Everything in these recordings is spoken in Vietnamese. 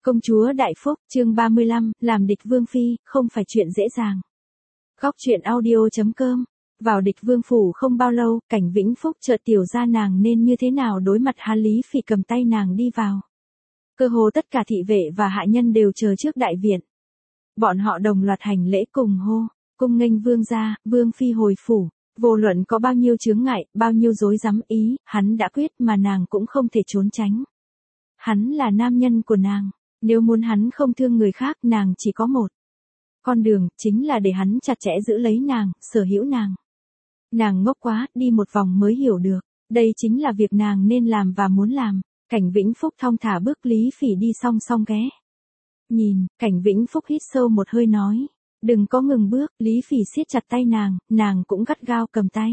Công chúa Đại Phúc, chương 35, làm địch vương phi, không phải chuyện dễ dàng. Góc truyện audio.com. Vào địch vương phủ không bao lâu, Cảnh Vĩnh Phúc chợt tiểu ra nàng nên như thế nào đối mặt Hán Lý Phỉ cầm tay nàng đi vào. Cơ hồ tất cả thị vệ và hạ nhân đều chờ trước đại viện. Bọn họ đồng loạt hành lễ cùng hô, cung nghênh vương gia, vương phi hồi phủ. Vô luận có bao nhiêu chướng ngại, bao nhiêu rối rắm ý, hắn đã quyết mà nàng cũng không thể trốn tránh. Hắn là nam nhân của nàng. Nếu muốn hắn không thương người khác, nàng chỉ có một con đường, chính là để hắn chặt chẽ giữ lấy nàng, sở hữu nàng. Nàng ngốc quá, đi một vòng mới hiểu được, đây chính là việc nàng nên làm và muốn làm. Cảnh Vĩnh Phúc thong thả bước Lý Phỉ đi song song ghé. Nhìn, Cảnh Vĩnh Phúc hít sâu một hơi nói, đừng có ngừng bước. Lý Phỉ siết chặt tay nàng cũng gắt gao cầm tay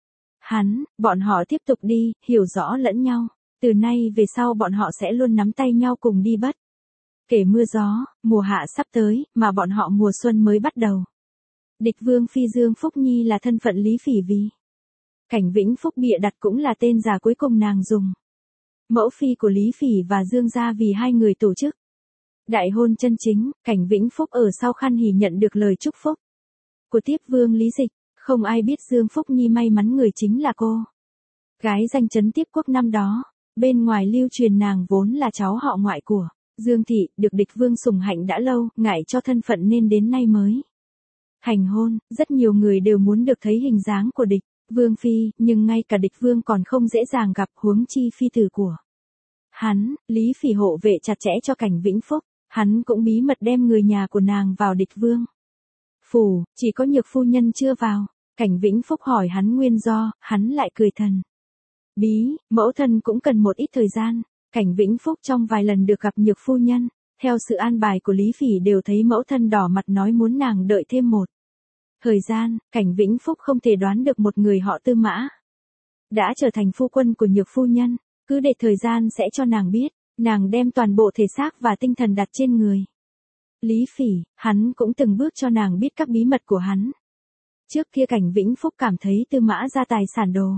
bọn họ tiếp tục đi, hiểu rõ lẫn nhau. Từ nay về sau bọn họ sẽ luôn nắm tay nhau cùng đi bất kể mưa gió. Mùa hạ sắp tới, mà bọn họ mùa xuân mới bắt đầu. Địch vương phi Dương Phúc Nhi là thân phận Lý Phỉ vì Cảnh Vĩnh Phúc bịa đặt, cũng là tên giả cuối cùng nàng dùng. Mẫu phi của Lý Phỉ và Dương gia vì hai người tổ chức đại hôn chân chính. Cảnh Vĩnh Phúc ở sau khăn hỉ nhận được lời chúc phúc của tiếp vương Lý Dịch. Không ai biết Dương Phúc Nhi may mắn người chính là cô gái danh chấn tiếp quốc năm đó. Bên ngoài lưu truyền nàng vốn là cháu họ ngoại của Dương Thị, được địch vương sủng hạnh đã lâu, ngại cho thân phận nên đến nay mới hành hôn. Rất nhiều người đều muốn được thấy hình dáng của địch vương phi, nhưng ngay cả địch vương còn không dễ dàng gặp, huống chi phi tử của hắn. Lý Phỉ hộ vệ chặt chẽ cho Cảnh Vĩnh Phúc, hắn cũng bí mật đem người nhà của nàng vào địch vương phủ, chỉ có Nhược phu nhân chưa vào. Cảnh Vĩnh Phúc hỏi hắn nguyên do, hắn lại cười thần bí, mẫu thân cũng cần một ít thời gian. Cảnh Vĩnh Phúc trong vài lần được gặp Nhược phu nhân, theo sự an bài của Lý Phỉ đều thấy mẫu thân đỏ mặt nói muốn nàng đợi thêm một thời gian. Cảnh Vĩnh Phúc không thể đoán được một người họ Tư Mã đã trở thành phu quân của Nhược phu nhân, cứ để thời gian sẽ cho nàng biết. Nàng đem toàn bộ thể xác và tinh thần đặt trên người Lý Phỉ, hắn cũng từng bước cho nàng biết các bí mật của hắn. Trước kia Cảnh Vĩnh Phúc cảm thấy Tư Mã ra tài sản đồ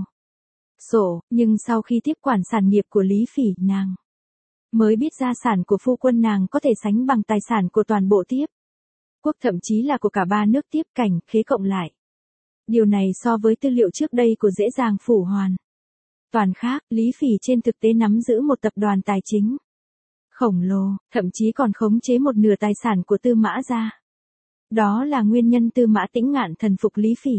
sổ, nhưng sau khi tiếp quản sản nghiệp của Lý Phỉ, nàng mới biết gia sản của phu quân nàng có thể sánh bằng tài sản của toàn bộ tiếp quốc, thậm chí là của cả ba nước Tiếp, Cảnh, Khế cộng lại. Điều này so với tư liệu trước đây của dễ dàng phủ hoàn toàn khác. Lý Phỉ trên thực tế nắm giữ một tập đoàn tài chính khổng lồ, thậm chí còn khống chế một nửa tài sản của Tư Mã gia. Đó là nguyên nhân Tư Mã Tĩnh Ngạn thần phục Lý Phỉ.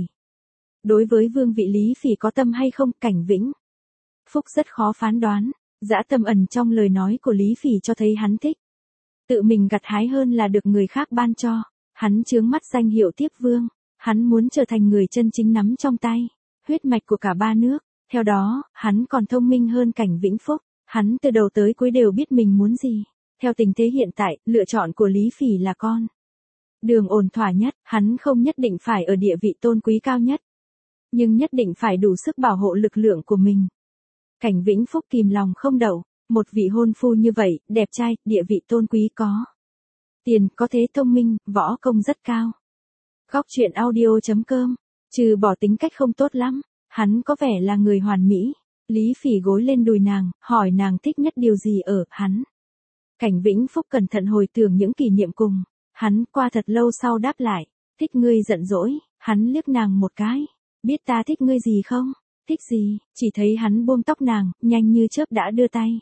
Đối với vương vị Lý Phỉ có tâm hay không, Cảnh Vĩnh Phúc rất khó phán đoán. Dã tâm ẩn trong lời nói của Lý Phỉ cho thấy hắn thích tự mình gặt hái hơn là được người khác ban cho. Hắn chướng mắt danh hiệu tiếp vương, hắn muốn trở thành người chân chính nắm trong tay huyết mạch của cả ba nước. Theo đó, hắn còn thông minh hơn Cảnh Vĩnh Phúc. Hắn từ đầu tới cuối đều biết mình muốn gì. Theo tình thế hiện tại, lựa chọn của Lý Phỉ là con đường ổn thỏa nhất. Hắn không nhất định phải ở địa vị tôn quý cao nhất, nhưng nhất định phải đủ sức bảo hộ lực lượng của mình. Cảnh Vĩnh Phúc kìm lòng không đậu, một vị hôn phu như vậy, đẹp trai, địa vị tôn quý, có tiền, có thế, thông minh, võ công rất cao. Góc truyện audio.com. Trừ bỏ tính cách không tốt lắm, hắn có vẻ là người hoàn mỹ. Lý Phỉ gối lên đùi nàng, hỏi nàng thích nhất điều gì ở hắn. Cảnh Vĩnh Phúc cẩn thận hồi tưởng những kỷ niệm cùng hắn, qua thật lâu sau đáp lại, thích ngươi giận dỗi. Hắn liếc nàng một cái, biết ta thích ngươi gì không? Thích gì? Chỉ thấy hắn buông tóc nàng, nhanh như chớp đã đưa tay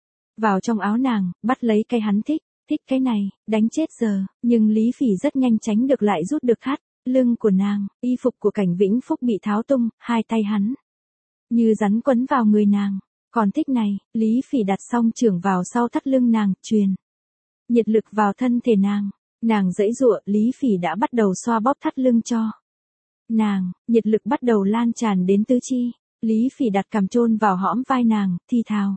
vào trong áo nàng, bắt lấy cái hắn thích cái này, đánh chết giờ. Nhưng Lý Phỉ rất nhanh tránh được, lại rút được thắt lưng của nàng. Y phục của Cảnh Vĩnh Phúc bị tháo tung, hai tay hắn như rắn quấn vào người nàng. Còn thích này. Lý Phỉ đặt song chưởng vào sau thắt lưng nàng, truyền nhiệt lực vào thân thể nàng. Nàng giãy giụa, Lý Phỉ đã bắt đầu xoa bóp thắt lưng cho nàng, nhiệt lực bắt đầu lan tràn đến tứ chi. Lý Phỉ đặt cằm chôn vào hõm vai nàng, thì thào,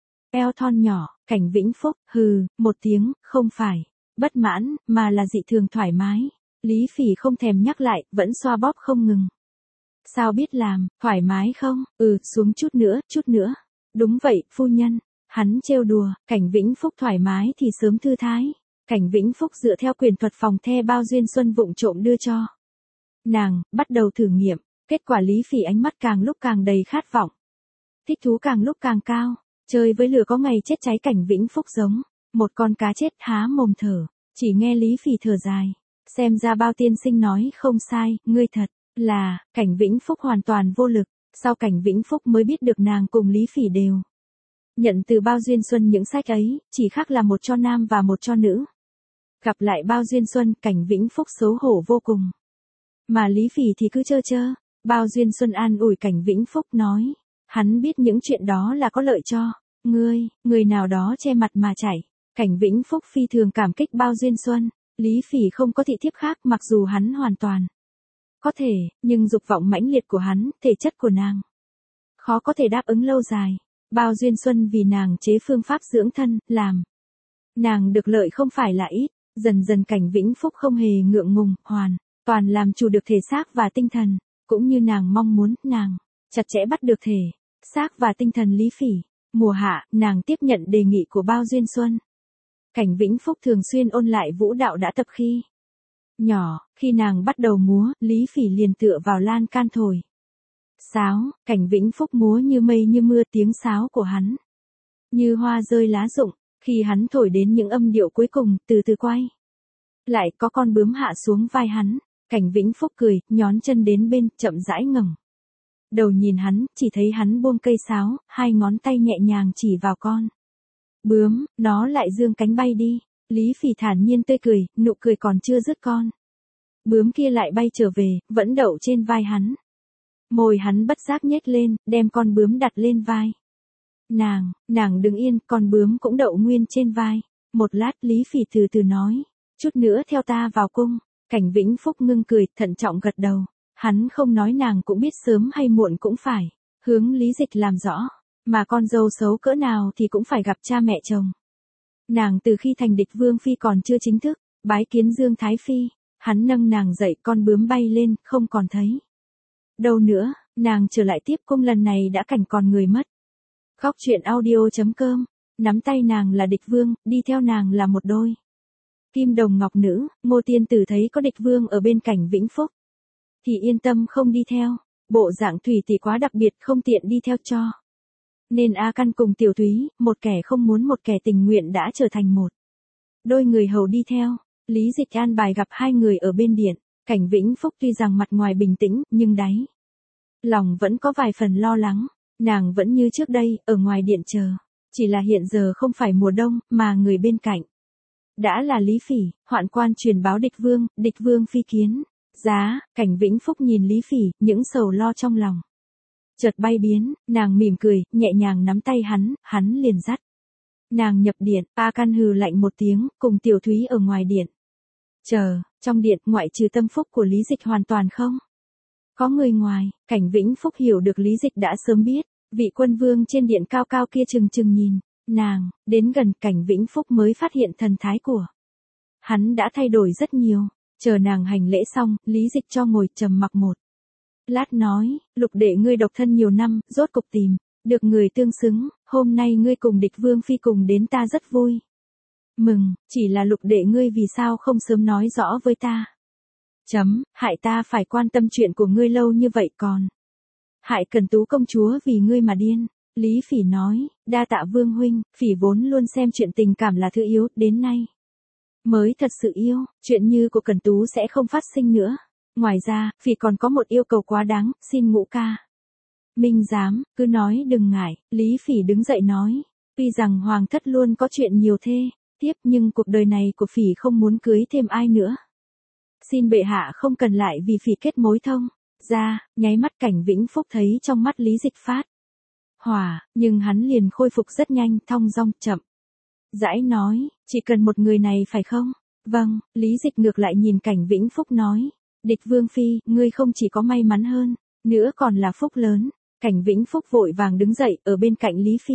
eo thon nhỏ. Cảnh Vĩnh Phúc hừ một tiếng, không phải bất mãn, mà là dị thường thoải mái. Lý Phỉ không thèm nhắc lại, vẫn xoa bóp không ngừng. Sao biết làm, thoải mái không? Xuống chút nữa. Đúng vậy, phu nhân. Hắn trêu đùa. Cảnh Vĩnh Phúc thoải mái thì sớm thư thái. Cảnh Vĩnh Phúc dựa theo quyền thuật phòng the bao duyên xuân vụng trộm đưa cho nàng, bắt đầu thử nghiệm. Kết quả Lý Phỉ ánh mắt càng lúc càng đầy khát vọng, thích thú càng lúc càng cao. Chơi với lửa có ngày chết cháy. Cảnh Vĩnh Phúc giống Một con cá chết há mồm thở, chỉ nghe Lý Phỉ thở dài. Xem ra Bao tiên sinh nói không sai, ngươi thật là, Cảnh Vĩnh Phúc hoàn toàn vô lực. Sau Cảnh Vĩnh Phúc mới biết được nàng cùng Lý Phỉ đều nhận từ Bao Duyên Xuân những sách ấy, chỉ khác là một cho nam và một cho nữ. Gặp lại Bao Duyên Xuân, Cảnh Vĩnh Phúc xấu hổ vô cùng. Mà Lý Phỉ thì cứ trơ trơ. Bao Duyên Xuân an ủi Cảnh Vĩnh Phúc nói, hắn biết những chuyện đó là có lợi cho người nào đó che mặt mà chảy. Cảnh Vĩnh Phúc phi thường cảm kích Bao Duyên Xuân. Lý Phỉ không có thị thiếp khác, mặc dù hắn hoàn toàn có thể, nhưng dục vọng mãnh liệt của hắn, thể chất của nàng khó có thể đáp ứng lâu dài. Bao Duyên Xuân vì nàng chế phương pháp dưỡng thân, làm nàng được lợi không phải là ít. Dần dần Cảnh Vĩnh Phúc không hề ngượng ngùng, hoàn toàn làm chủ được thể xác và tinh thần, cũng như nàng mong muốn. Nàng chặt chẽ bắt được thể xác và tinh thần Lý Phỉ. Mùa hạ, nàng tiếp nhận đề nghị của Bao Duyên Xuân. Cảnh Vĩnh Phúc thường xuyên ôn lại vũ đạo đã tập khi nhỏ. Khi nàng bắt đầu múa, Lý Phỉ liền tựa vào lan can thổi sáo. Cảnh Vĩnh Phúc múa như mây như mưa, tiếng sáo của hắn như hoa rơi lá rụng. Khi hắn thổi đến những âm điệu cuối cùng, từ từ quay lại, có con bướm hạ xuống vai hắn. Cảnh Vĩnh Phúc cười, nhón chân đến bên, chậm rãi ngẩng đầu nhìn hắn, chỉ thấy hắn buông cây sáo, hai ngón tay nhẹ nhàng chỉ vào con bướm, nó lại dương cánh bay đi. Lý Phỉ thản nhiên tươi cười, nụ cười còn chưa dứt, con bướm kia lại bay trở về, vẫn đậu trên vai hắn. Môi hắn bất giác nhếch lên, đem con bướm đặt lên vai nàng đứng yên, con bướm cũng đậu nguyên trên vai. Một lát Lý Phỉ từ từ nói, chút nữa theo ta vào cung. Cảnh Vĩnh Phúc ngưng cười, thận trọng gật đầu. Hắn không nói nàng cũng biết sớm hay muộn cũng phải hướng Lý Dịch làm rõ, mà con dâu xấu cỡ nào thì cũng phải gặp cha mẹ chồng. Nàng từ khi thành địch vương phi còn chưa chính thức bái kiến Dương Thái Phi, hắn nâng nàng dậy, con bướm bay lên, không còn thấy đâu nữa. Nàng trở lại tiếp cung, lần này đã cảnh còn người mất. Khóc chuyện audio.com, nắm tay nàng là địch vương, đi theo nàng là một đôi kim đồng ngọc nữ. Ngô tiên tử thấy có địch vương ở bên Cảnh Vĩnh Phúc thì yên tâm không đi theo. Bộ dạng Thủy tỷ quá đặc biệt, không tiện đi theo cho nên A Căn cùng Tiểu Thúy, một kẻ không muốn một kẻ tình nguyện, đã trở thành một đôi người hầu đi theo. Lý Dịch an bài gặp hai người ở bên điện. Cảnh Vĩnh Phúc tuy rằng mặt ngoài bình tĩnh, nhưng đáy lòng vẫn có vài phần lo lắng. Nàng vẫn như trước đây, ở ngoài điện chờ. Chỉ là hiện giờ không phải mùa đông, mà người bên cạnh đã là Lý Phỉ. Hoạn quan truyền báo địch vương phi kiến giá. Cảnh Vĩnh Phúc nhìn Lý Phỉ, những sầu lo trong lòng chợt bay biến. Nàng mỉm cười, nhẹ nhàng nắm tay hắn liền dắt nàng nhập điện. A Căn hừ lạnh một tiếng, cùng Tiểu Thúy ở ngoài điện chờ. Trong điện, ngoại trừ tâm phúc của Lý Dịch hoàn toàn không có người ngoài. Cảnh Vĩnh Phúc hiểu được Lý Dịch đã sớm biết. Vị quân vương trên điện cao cao kia chừng chừng nhìn nàng. Đến gần, Cảnh Vĩnh Phúc mới phát hiện thần thái của hắn đã thay đổi rất nhiều. Chờ nàng hành lễ xong, Lý Dịch cho ngồi, trầm mặc một lát nói, Lục đệ ngươi độc thân nhiều năm, rốt cục tìm được người tương xứng. Hôm nay ngươi cùng địch vương phi cùng đến, ta rất vui mừng. Chỉ là Lục đệ ngươi vì sao không sớm nói rõ với ta? Hại ta phải quan tâm chuyện của ngươi lâu như vậy, còn hại Cần Tú công chúa vì ngươi mà điên. Lý Phỉ nói, đa tạ vương huynh. Phỉ vốn luôn xem chuyện tình cảm là thứ yếu, đến nay mới thật sự yêu. Chuyện như của Cần Tú sẽ không phát sinh nữa. Ngoài ra, Phỉ còn có một yêu cầu quá đáng, xin Ngũ ca minh giám, cứ nói đừng ngại. Lý Phỉ đứng dậy nói, tuy rằng hoàng thất luôn có chuyện nhiều thê tiếp, nhưng cuộc đời này của Phỉ không muốn cưới thêm ai nữa. Xin bệ hạ không cần lại vì Phỉ kết mối thông ra. Nháy mắt Cảnh Vĩnh Phúc thấy trong mắt Lý Dịch phát hỏa, nhưng hắn liền khôi phục rất nhanh, thong dong chậm rãi nói, chỉ cần một người này phải không? Vâng. Lý Dịch ngược lại nhìn Cảnh Vĩnh Phúc nói, địch vương phi, ngươi không chỉ có may mắn hơn nữa còn là phúc lớn. Cảnh Vĩnh Phúc vội vàng đứng dậy, ở bên cạnh Lý Phỉ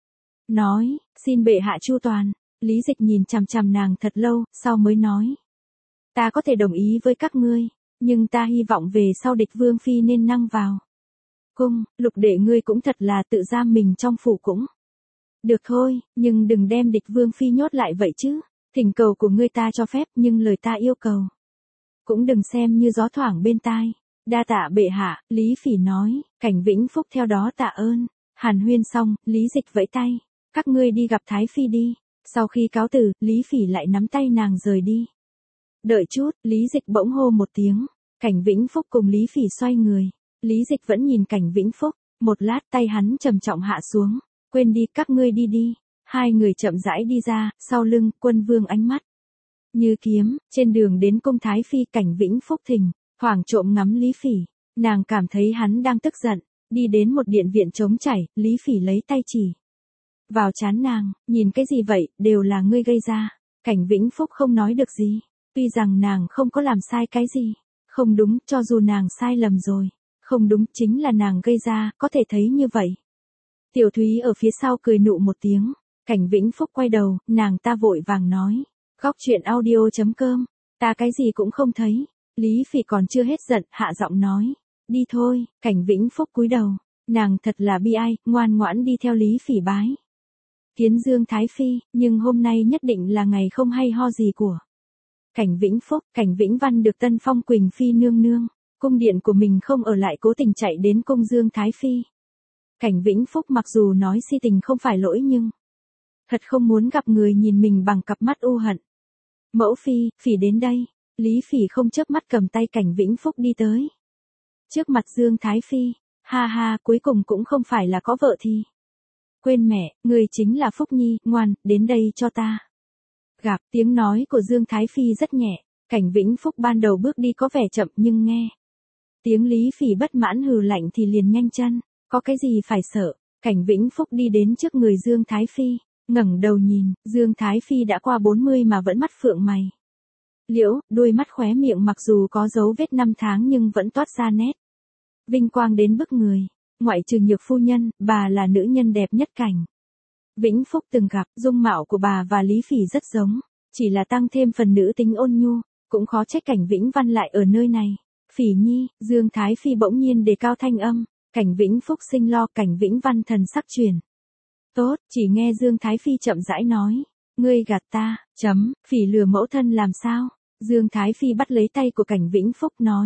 nói, xin bệ hạ chu toàn. Lý Dịch nhìn chằm chằm nàng thật lâu, sau mới nói, ta có thể đồng ý với các ngươi, nhưng ta hy vọng về sau địch vương phi nên năng vào cung. Lục đệ ngươi cũng thật là tự giam mình trong phủ cũng được thôi, nhưng đừng đem địch vương phi nhốt lại vậy chứ. Thỉnh cầu của ngươi ta cho phép, nhưng lời ta yêu cầu cũng đừng xem như gió thoảng bên tai. Đa tạ bệ hạ. Lý Phỉ nói. Cảnh Vĩnh Phúc theo đó tạ ơn. Hàn huyên xong, Lý Dịch vẫy tay, các ngươi đi gặp Thái Phi đi. Sau khi cáo từ, Lý Phỉ lại nắm tay nàng rời đi. Đợi chút, Lý Dịch bỗng hô một tiếng. Cảnh Vĩnh Phúc cùng Lý Phỉ xoay người. Lý Dịch vẫn nhìn Cảnh Vĩnh Phúc, một lát tay hắn trầm trọng hạ xuống. Quên đi, các ngươi đi đi. Hai người chậm rãi đi ra, sau lưng, Quân Vương ánh mắt như kiếm, trên đường đến cung Thái Phi. Cảnh Vĩnh Phúc thình thoảng trộm ngắm Lý Phỉ, nàng cảm thấy hắn đang tức giận. Đi đến một điện viện trống chảy, Lý Phỉ lấy tay chỉ vào trán nàng, nhìn cái gì vậy, đều là ngươi gây ra. Cảnh Vĩnh Phúc không nói được gì, tuy rằng nàng không có làm sai cái gì. Không đúng, cho dù nàng sai lầm rồi, không đúng chính là nàng gây ra, có thể thấy như vậy. Tiểu Thúy ở phía sau cười nụ một tiếng. Cảnh Vĩnh Phúc quay đầu, nàng ta vội vàng nói. Góc chuyện audio.com, ta cái gì cũng không thấy. Lý Phỉ còn chưa hết giận, hạ giọng nói. Đi thôi. Cảnh Vĩnh Phúc cúi đầu, nàng thật là bi ai, ngoan ngoãn đi theo Lý Phỉ bái kiến Dương Thái Phi, nhưng hôm nay nhất định là ngày không hay ho gì của Cảnh Vĩnh Phúc. Cảnh Vĩnh Văn được tân phong Quỳnh Phi nương nương, cung điện của mình không ở lại, cố tình chạy đến cung Dương Thái Phi. Cảnh Vĩnh Phúc mặc dù nói si tình không phải lỗi nhưng thật không muốn gặp người nhìn mình bằng cặp mắt u hận. Mẫu Phi, Phỉ đến đây. Lý Phỉ không chớp mắt cầm tay Cảnh Vĩnh Phúc đi tới trước mặt Dương Thái Phi. Ha ha, cuối cùng cũng không phải là có vợ thì quên mẹ, người chính là Phúc Nhi, ngoan, đến đây cho ta gặp. Tiếng nói của Dương Thái Phi rất nhẹ. Cảnh Vĩnh Phúc ban đầu bước đi có vẻ chậm, nhưng nghe tiếng Lý Phỉ bất mãn hừ lạnh thì liền nhanh chân. Có cái gì phải sợ. Cảnh Vĩnh Phúc đi đến trước người Dương Thái Phi, ngẩng đầu nhìn. Dương Thái Phi đã qua 40 mà vẫn mắt phượng mày liễu, đôi mắt khóe miệng mặc dù có dấu vết năm tháng nhưng vẫn toát ra nét vinh quang đến bức người. Ngoại trừ Nhược phu nhân, bà là nữ nhân đẹp nhất Cảnh Vĩnh Phúc từng gặp. Dung mạo của bà và Lý Phỉ rất giống, chỉ là tăng thêm phần nữ tính ôn nhu. Cũng khó trách Cảnh Vĩnh Văn lại ở nơi này. Phỉ Nhi, Dương Thái Phi bỗng nhiên đề cao thanh âm. Cảnh Vĩnh Phúc sinh lo. Cảnh Vĩnh Văn thần sắc chuyển tốt, chỉ nghe Dương Thái Phi chậm rãi nói. Ngươi gạt ta, Phỉ lừa mẫu thân làm sao? Dương Thái Phi bắt lấy tay của Cảnh Vĩnh Phúc nói.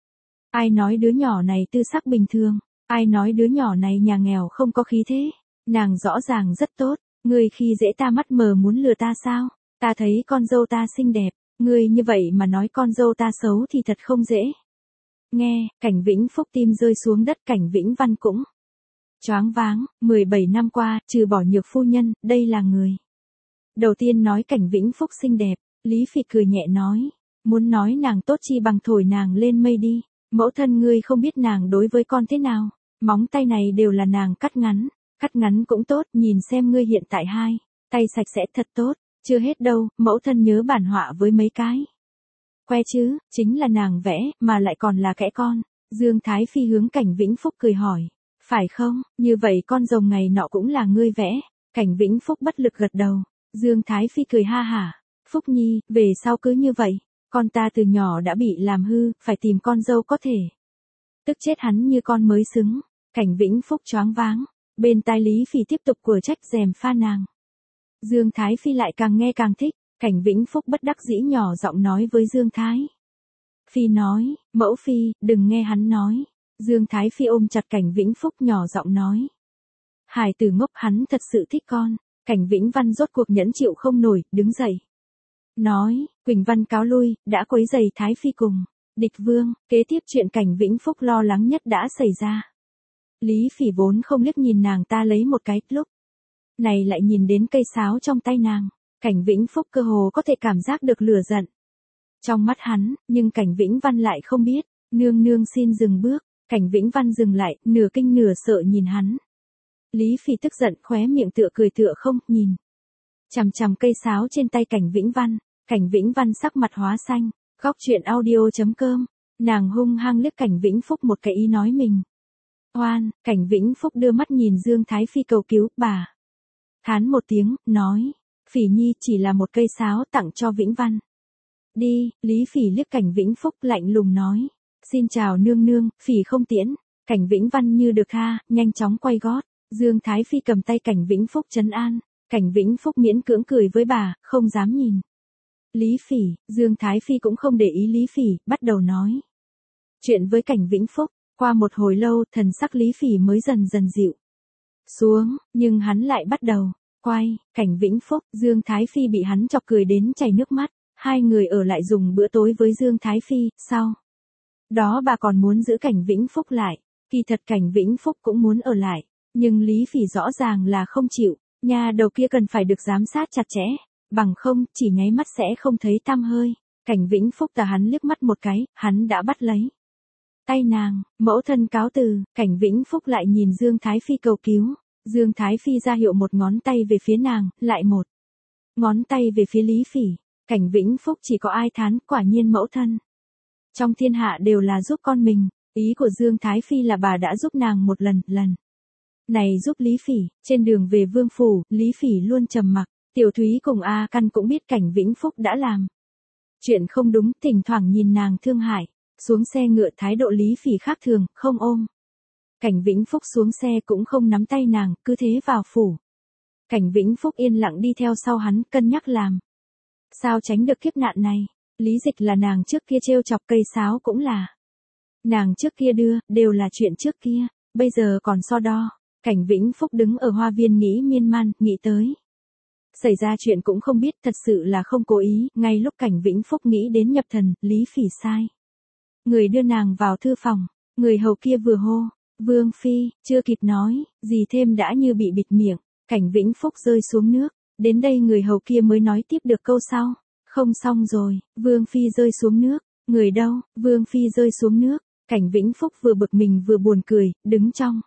Ai nói đứa nhỏ này tư sắc bình thường? Ai nói đứa nhỏ này nhà nghèo không có khí thế? Nàng rõ ràng rất tốt. Ngươi khi dễ ta mắt mờ muốn lừa ta sao? Ta thấy con dâu ta xinh đẹp. Ngươi như vậy mà nói con dâu ta xấu thì thật không dễ nghe. Cảnh Vĩnh Phúc tim rơi xuống đất. Cảnh Vĩnh Văn cũng choáng váng. 17 năm qua, trừ bỏ Nhược phu nhân, đây là người đầu tiên nói Cảnh Vĩnh Phúc xinh đẹp. Lý Phỉ cười nhẹ nói. Muốn nói nàng tốt chi bằng thổi nàng lên mây đi. Mẫu thân ngươi không biết nàng đối với con thế nào. Móng tay này đều là nàng cắt ngắn. Cắt ngắn cũng tốt, nhìn xem ngươi hiện tại hai tay sạch sẽ thật tốt. Chưa hết đâu, mẫu thân nhớ bản họa với mấy cái que chứ, chính là nàng vẽ, mà lại còn là kẽ con. Dương Thái Phi hướng Cảnh Vĩnh Phúc cười hỏi. Phải không, như vậy con rồng ngày nọ cũng là ngươi vẽ. Cảnh Vĩnh Phúc bất lực gật đầu. Dương Thái Phi cười ha hả. Phúc Nhi, về sau cứ như vậy. Con ta từ nhỏ đã bị làm hư, phải tìm con dâu có thể tức chết hắn như con mới xứng. Cảnh Vĩnh Phúc choáng váng. Bên tai Lý Phỉ tiếp tục của trách gièm pha nàng. Dương Thái Phi lại càng nghe càng thích. Cảnh Vĩnh Phúc bất đắc dĩ nhỏ giọng nói với Dương Thái Phi nói. Mẫu Phi, đừng nghe hắn nói. Dương Thái Phi ôm chặt Cảnh Vĩnh Phúc nhỏ giọng nói. Hải tử ngốc, hắn thật sự thích con. Cảnh Vĩnh Văn rốt cuộc nhẫn chịu không nổi, đứng dậy nói. Quỳnh Văn cáo lui, đã quấy rầy Thái Phi cùng địch vương. Kế tiếp chuyện Cảnh Vĩnh Phúc lo lắng nhất đã xảy ra. Lý Phỉ vốn không liếc nhìn nàng ta lấy một cái, lúc này lại nhìn đến cây sáo trong tay nàng. Cảnh Vĩnh Phúc cơ hồ có thể cảm giác được lửa giận trong mắt hắn, nhưng Cảnh Vĩnh Văn lại không biết. Nương nương xin dừng bước. Cảnh Vĩnh Văn dừng lại, nửa kinh nửa sợ nhìn hắn. Lý Phỉ tức giận, khóe miệng tựa cười tựa không, nhìn chằm chằm cây sáo trên tay Cảnh Vĩnh Văn. Cảnh Vĩnh Văn sắc mặt hóa xanh. Góc chuyện audio.com, nàng hung hăng liếc Cảnh Vĩnh Phúc một cái ý nói mình oan. Cảnh Vĩnh Phúc đưa mắt nhìn Dương Thái Phi cầu cứu. Bà thán một tiếng, nói. Phỉ Nhi chỉ là một cây sáo tặng cho Vĩnh Văn. Đi. Lý Phỉ liếc Cảnh Vĩnh Phúc lạnh lùng nói. Xin chào nương nương, Phỉ không tiễn. Cảnh Vĩnh Văn như được tha, nhanh chóng quay gót. Dương Thái Phi cầm tay Cảnh Vĩnh Phúc trấn an. Cảnh Vĩnh Phúc miễn cưỡng cười với bà, không dám nhìn Lý Phỉ. Dương Thái Phi cũng không để ý Lý Phỉ, bắt đầu nói chuyện với Cảnh Vĩnh Phúc. Qua một hồi lâu, thần sắc Lý Phỉ mới dần dần dịu xuống, nhưng hắn lại bắt đầu Quay, cảnh Vĩnh Phúc, Dương Thái Phi bị hắn chọc cười đến chảy nước mắt, hai người ở lại dùng bữa tối với Dương Thái Phi, sau đó bà còn muốn giữ cảnh Vĩnh Phúc lại, kỳ thật cảnh Vĩnh Phúc cũng muốn ở lại, nhưng Lý Phỉ rõ ràng là không chịu, nhà đầu kia cần phải được giám sát chặt chẽ, bằng không, chỉ nháy mắt sẽ không thấy tăm hơi. Cảnh Vĩnh Phúc tà hắn liếc mắt một cái, hắn đã bắt lấy tay nàng, mẫu thân cáo từ, cảnh Vĩnh Phúc lại nhìn Dương Thái Phi cầu cứu, Dương Thái Phi ra hiệu một ngón tay về phía nàng, lại một ngón tay về phía Lý Phỉ, cảnh Vĩnh Phúc chỉ có ai thán, quả nhiên mẫu thân trong thiên hạ đều là giúp con mình, ý của Dương Thái Phi là bà đã giúp nàng một lần này giúp Lý Phỉ, trên đường về Vương Phủ, Lý Phỉ luôn trầm mặc, Tiểu Thúy cùng A Căn cũng biết cảnh Vĩnh Phúc đã làm chuyện không đúng, thỉnh thoảng nhìn nàng thương hại, xuống xe ngựa thái độ Lý Phỉ khác thường, không ôm. Cảnh Vĩnh Phúc xuống xe cũng không nắm tay nàng, cứ thế vào phủ. Cảnh Vĩnh Phúc yên lặng đi theo sau hắn, cân nhắc làm sao tránh được kiếp nạn này. Lý Dịch là nàng trước kia trêu chọc, cây sáo cũng là nàng trước kia đưa, đều là chuyện trước kia, bây giờ còn so đo. Cảnh Vĩnh Phúc đứng ở hoa viên nghĩ miên man, nghĩ tới xảy ra chuyện cũng không biết, thật sự là không cố ý, ngay lúc cảnh Vĩnh Phúc nghĩ đến nhập thần, Lý Phỉ sai người đưa nàng vào thư phòng, người hầu kia vừa hô, Vương Phi, chưa kịp nói, gì thêm đã như bị bịt miệng, cảnh Vĩnh Phúc rơi xuống nước, đến đây người hầu kia mới nói tiếp được câu sau, không xong rồi, Vương Phi rơi xuống nước, người đâu, Vương Phi rơi xuống nước, cảnh Vĩnh Phúc vừa bực mình vừa buồn cười, đứng trong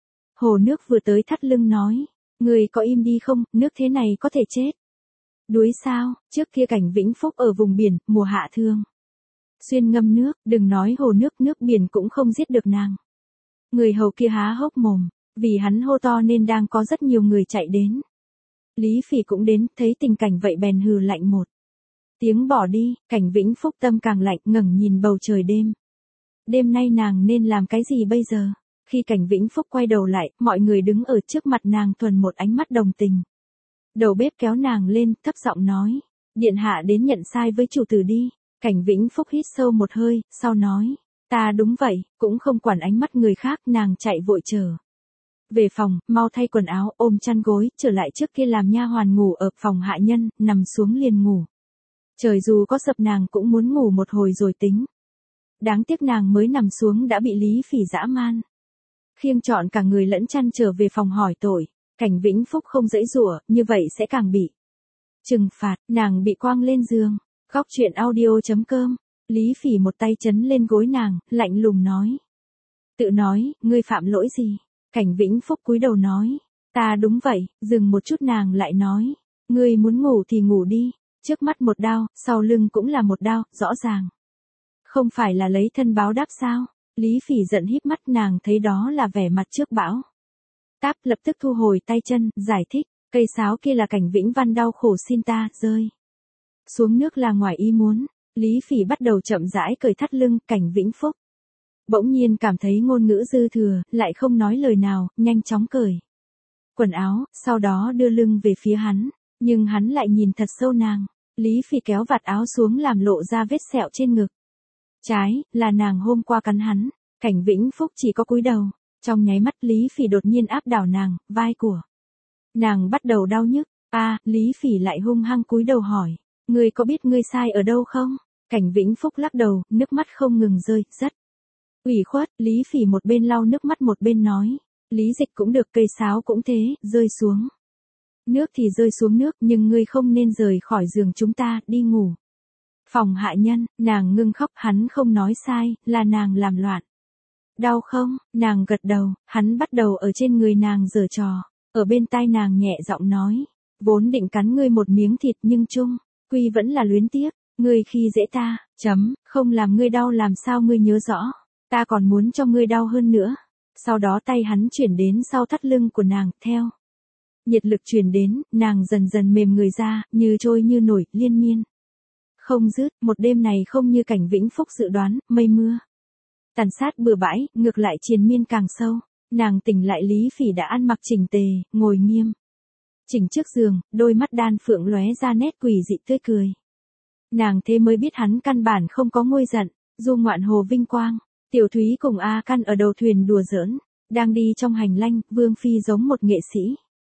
hồ nước vừa tới thắt lưng nói, người có im đi không, nước thế này có thể chết đuối sao, trước kia cảnh Vĩnh Phúc ở vùng biển, mùa hạ thường xuyên ngâm nước, đừng nói hồ nước, nước biển cũng không giết được nàng. Người hầu kia há hốc mồm, vì hắn hô to nên đang có rất nhiều người chạy đến. Lý Phỉ cũng đến, thấy tình cảnh vậy bèn hừ lạnh một tiếng bỏ đi, cảnh Vĩnh Phúc tâm càng lạnh, ngẩng nhìn bầu trời đêm. Đêm nay nàng nên làm cái gì bây giờ? Khi cảnh Vĩnh Phúc quay đầu lại, mọi người đứng ở trước mặt nàng thuần một ánh mắt đồng tình. Đầu bếp kéo nàng lên, thấp giọng nói, điện hạ đến nhận sai với chủ tử đi. Cảnh Vĩnh Phúc hít sâu một hơi, sau nói, ta đúng vậy, cũng không quản ánh mắt người khác, nàng chạy vội trở về phòng, mau thay quần áo, ôm chăn gối, trở lại trước kia làm nha hoàn ngủ ở phòng hạ nhân, nằm xuống liền ngủ. Trời dù có sập nàng cũng muốn ngủ một hồi rồi tính. Đáng tiếc nàng mới nằm xuống đã bị Lý Phỉ dã man khiêng trọn cả người lẫn chăn trở về phòng hỏi tội. Cảnh Vĩnh Phúc không giãy giụa, như vậy sẽ càng bị trừng phạt, nàng bị quăng lên giường. Góc chuyện audio.com, Lý Phỉ một tay chấn lên gối nàng, lạnh lùng nói. Tự nói, ngươi phạm lỗi gì? Cảnh Vĩnh Phúc cúi đầu nói, ta đúng vậy, dừng một chút nàng lại nói, ngươi muốn ngủ thì ngủ đi, trước mắt một đao, sau lưng cũng là một đao, rõ ràng. Không phải là lấy thân báo đáp sao? Lý Phỉ giận híp mắt, nàng thấy đó là vẻ mặt trước bão táp, lập tức thu hồi tay chân, giải thích, cây sáo kia là cảnh Vĩnh Văn đau khổ xin ta, rơi xuống nước là ngoài ý muốn. Lý Phỉ bắt đầu chậm rãi cởi thắt lưng, cảnh Vĩnh Phúc bỗng nhiên cảm thấy ngôn ngữ dư thừa, lại không nói lời nào, nhanh chóng cởi quần áo, sau đó đưa lưng về phía hắn, nhưng hắn lại nhìn thật sâu nàng. Lý Phỉ kéo vạt áo xuống làm lộ ra vết sẹo trên ngực trái, là nàng hôm qua cắn hắn. Cảnh Vĩnh Phúc chỉ có cúi đầu, trong nháy mắt Lý Phỉ đột nhiên áp đảo nàng, vai của nàng bắt đầu đau nhức. Lý Phỉ lại hung hăng cúi đầu hỏi, ngươi có biết ngươi sai ở đâu không? Cảnh Vĩnh Phúc lắc đầu, nước mắt không ngừng rơi, rất ủy khuất. Lý Phỉ một bên lau nước mắt một bên nói, Lý Dịch cũng được, cây sáo cũng thế, rơi xuống nước thì rơi xuống nước, nhưng ngươi không nên rời khỏi giường chúng ta, đi ngủ phòng hạ nhân. Nàng ngưng khóc, hắn không nói sai, là nàng làm loạn. Đau không? Nàng gật đầu, hắn bắt đầu ở trên người nàng giở trò, ở bên tai nàng nhẹ giọng nói, vốn định cắn ngươi một miếng thịt nhưng chung quy vẫn là luyến tiếc, ngươi khi dễ ta, không làm ngươi đau làm sao ngươi nhớ rõ, ta còn muốn cho ngươi đau hơn nữa. Sau đó tay hắn chuyển đến sau thắt lưng của nàng, theo nhiệt lực truyền đến, nàng dần dần mềm người ra, như trôi như nổi, liên miên không dứt. Một đêm này không như cảnh Vĩnh Phúc dự đoán, mây mưa tàn sát bừa bãi, ngược lại triền miên càng sâu. Nàng tỉnh lại, Lý Phỉ đã ăn mặc chỉnh tề, ngồi nghiêm chỉnh trước giường, đôi mắt đan phượng lóe ra nét quỷ dị tươi cười. Nàng thế mới biết hắn căn bản không có nguôi giận, du ngoạn hồ vinh quang. Tiểu Thúy cùng A Căn ở đầu thuyền đùa giỡn, đang đi trong hành lang, Vương Phi giống một nghệ sĩ